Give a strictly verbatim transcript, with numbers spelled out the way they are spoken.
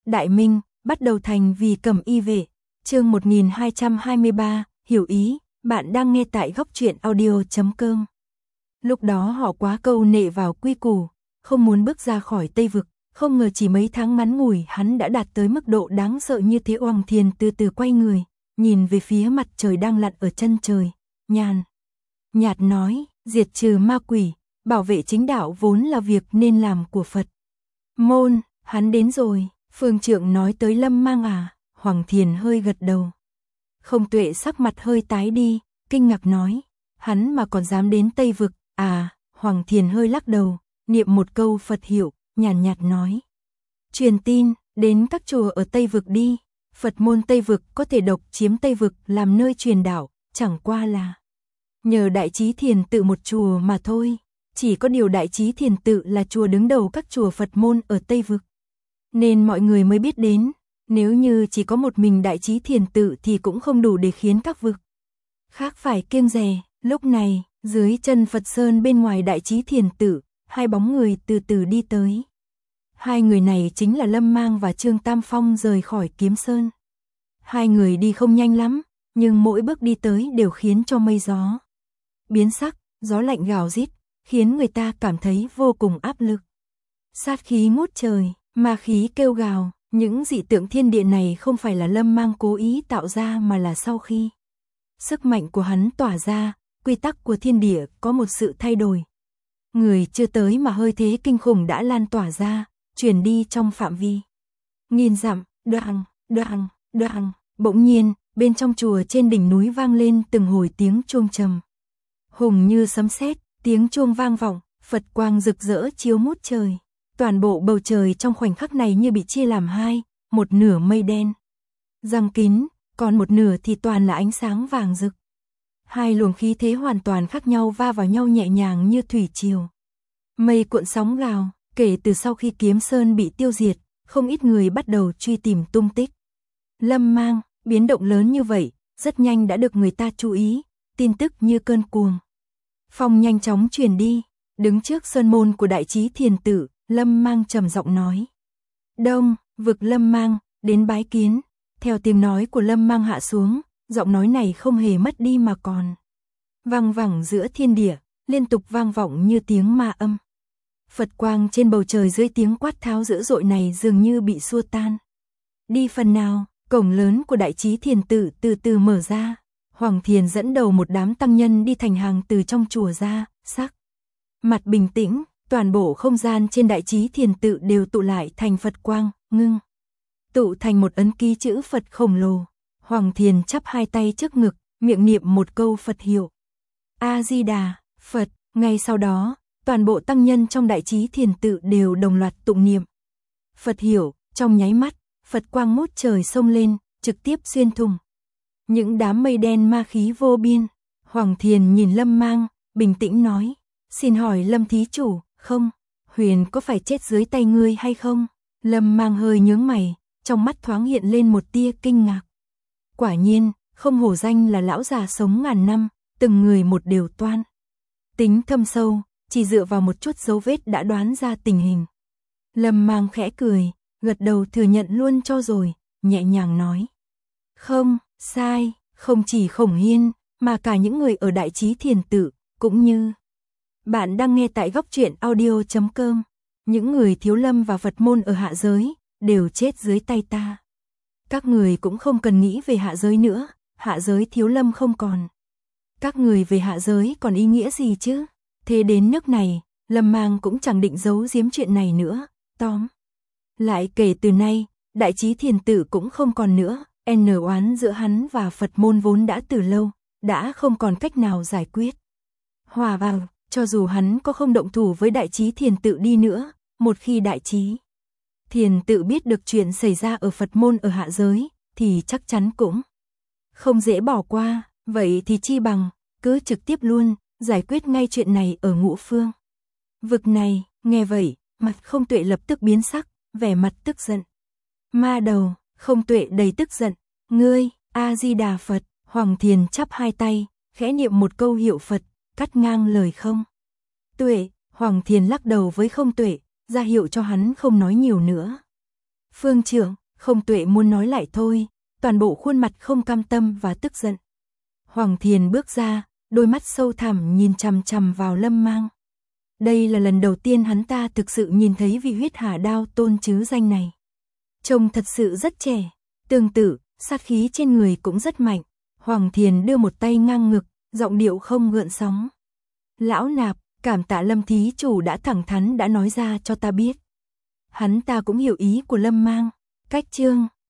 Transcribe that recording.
Đại Minh, bắt đầu thành vì Cẩm Y vệ. Chương một nghìn hai trăm hai mươi ba, hiểu ý, bạn đang nghe tại góc truyện audio chấm com. Lúc đó họ quá câu nệ vào quy củ, không muốn bước ra khỏi Tây Vực, không ngờ chỉ mấy tháng ngắn ngủi hắn đã đạt tới mức độ đáng sợ như thế. Oằng Thiền từ từ quay người, nhìn về phía mặt trời đang lặn ở chân trời, nhàn nhạt nói, diệt trừ ma quỷ, bảo vệ chính đạo vốn là việc nên làm của Phật môn. Hắn đến rồi, Phương Trượng nói tới Lâm Mang à? Hoàng Thiền hơi gật đầu. Không Tuệ sắc mặt hơi tái đi, kinh ngạc nói, hắn mà còn dám đến Tây Vực à? Hoàng Thiền hơi lắc đầu, niệm một câu Phật hiệu, nhàn nhạt, nhạt nói, truyền tin đến các chùa ở Tây Vực đi. Phật môn Tây Vực có thể độc chiếm Tây Vực làm nơi truyền đạo, chẳng qua là nhờ Đại Chí Thiền Tự một chùa mà thôi. Chỉ có điều Đại Chí Thiền Tự là chùa đứng đầu các chùa Phật môn ở Tây Vực, nên mọi người mới biết đến. Nếu như chỉ có một mình Đại Chí Thiền Tự thì cũng không đủ để khiến các vực khác phải kiêng dè. Lúc này, dưới chân Phật Sơn bên ngoài Đại Chí Thiền Tự, hai bóng người từ từ đi tới. Hai người này chính là Lâm Mang và Trương Tam Phong rời khỏi Kiếm Sơn. Hai người đi không nhanh lắm, nhưng mỗi bước đi tới đều khiến cho mây gió biến sắc, gió lạnh gào rít, khiến người ta cảm thấy vô cùng áp lực. Sát khí ngút trời, ma khí kêu gào, những dị tượng thiên địa này không phải là Lâm Mang cố ý tạo ra mà là sau khi sức mạnh của hắn tỏa ra, quy tắc của thiên địa có một sự thay đổi. Người chưa tới mà hơi thế kinh khủng đã lan tỏa ra, truyền đi trong phạm vi nghìn dặm. Đoàng, đoàng, đoàng. Bỗng nhiên, bên trong chùa trên đỉnh núi vang lên từng hồi tiếng chuông trầm hùng như sấm sét. Tiếng chuông vang vọng, Phật quang rực rỡ chiếu ngút trời. Toàn bộ bầu trời trong khoảnh khắc này như bị chia làm hai, một nửa mây đen giăng kín, còn một nửa thì toàn là ánh sáng vàng rực. Hai luồng khí thế hoàn toàn khác nhau va vào nhau nhẹ nhàng như thủy triều. Mây cuộn sóng gào, kể từ sau khi Kiếm Sơn bị tiêu diệt, không ít người bắt đầu truy tìm tung tích Lâm Mang. Biến động lớn như vậy, rất nhanh đã được người ta chú ý, tin tức như cơn cuồng phong nhanh chóng truyền đi. Đứng trước sơn môn của Đại Chí Thiền Tự, Lâm Mang trầm giọng nói, Đông Vực Lâm Mang, đến bái kiến. Theo tiếng nói của Lâm Mang hạ xuống, giọng nói này không hề mất đi mà còn vang vẳng giữa thiên địa, liên tục vang vọng như tiếng ma âm. Phật quang trên bầu trời dưới tiếng quát tháo dữ dội này dường như bị xua tan đi phần nào. Cổng lớn của Đại Chí Thiền Tự từ từ mở ra, Hoàng Thiền dẫn đầu một đám tăng nhân đi thành hàng từ trong chùa ra, sắc mặt bình tĩnh, toàn bộ không gian trên Đại Chí Thiền Tự đều tụ lại thành Phật quang, ngưng tụ thành một ấn ký chữ Phật khổng lồ. Hoàng Thiền chắp hai tay trước ngực, miệng niệm một câu Phật hiệu, A Di Đà Phật. Ngay sau đó, toàn bộ tăng nhân trong Đại Chí Thiền Tự đều đồng loạt tụng niệm Phật hiệu. Trong nháy mắt, Phật quang ngút trời xông lên, trực tiếp xuyên thủng những đám mây đen ma khí vô biên. Hoàng Thiền nhìn Lâm Mang, bình tĩnh nói, xin hỏi Lâm thí chủ, không, Huyền có phải chết dưới tay ngươi hay không? Lâm Mang hơi nhướng mày, trong mắt thoáng hiện lên một tia kinh ngạc. Quả nhiên, không hổ danh là lão già sống ngàn năm, từng người một đều toan tính thâm sâu, chỉ dựa vào một chút dấu vết đã đoán ra tình hình. Lâm Mang khẽ cười, gật đầu thừa nhận luôn cho rồi, nhẹ nhàng nói, không, sai, không chỉ Khổng Hiên, mà cả những người ở Đại Chí Thiền Tự, cũng như bạn đang nghe tại góc truyện audio chấm com. Những người thiếu lâm và Phật môn ở hạ giới, đều chết dưới tay ta. Các người cũng không cần nghĩ về hạ giới nữa, hạ giới thiếu lâm không còn. Các người về hạ giới còn ý nghĩa gì chứ? Thế đến nước này, Lâm Mang cũng chẳng định giấu giếm chuyện này nữa, tóm lại kể từ nay, Đại Chí Thiền Tự cũng không còn nữa. N oán giữa hắn và Phật môn vốn đã từ lâu, đã không còn cách nào giải quyết hòa vào. Cho dù hắn có không động thủ với Đại Chí Thiền Tự đi nữa, một khi Đại Chí Thiền Tự biết được chuyện xảy ra ở Phật môn ở hạ giới, thì chắc chắn cũng không dễ bỏ qua. Vậy thì chi bằng cứ trực tiếp luôn giải quyết ngay chuyện này ở Ngũ Phương Vực này. Nghe vậy, mặt Không Tuệ lập tức biến sắc, vẻ mặt tức giận. Ma đầu. Không Tuệ đầy tức giận, ngươi, A Di Đà Phật. Hoàng Thiền chắp hai tay, khẽ niệm một câu hiệu Phật, cắt ngang lời Không Tuệ. Hoàng Thiền lắc đầu với Không Tuệ, ra hiệu cho hắn không nói nhiều nữa. Phương trưởng, không Tuệ muốn nói lại thôi, toàn bộ khuôn mặt không cam tâm và tức giận. Hoàng Thiền bước ra, đôi mắt sâu thẳm nhìn chằm chằm vào Lâm Mang. Đây là lần đầu tiên hắn ta thực sự nhìn thấy vị huyết hà đao tôn chứ danh này. Trông thật sự rất trẻ, tương tự, sát khí trên người cũng rất mạnh. Hoàng Thiền đưa một tay ngang ngực, giọng điệu không gợn sóng. Lão Nạp, cảm tạ Lâm thí chủ đã thẳng thắn đã nói ra cho ta biết. Hắn ta cũng hiểu ý của Lâm Mang. Cách chương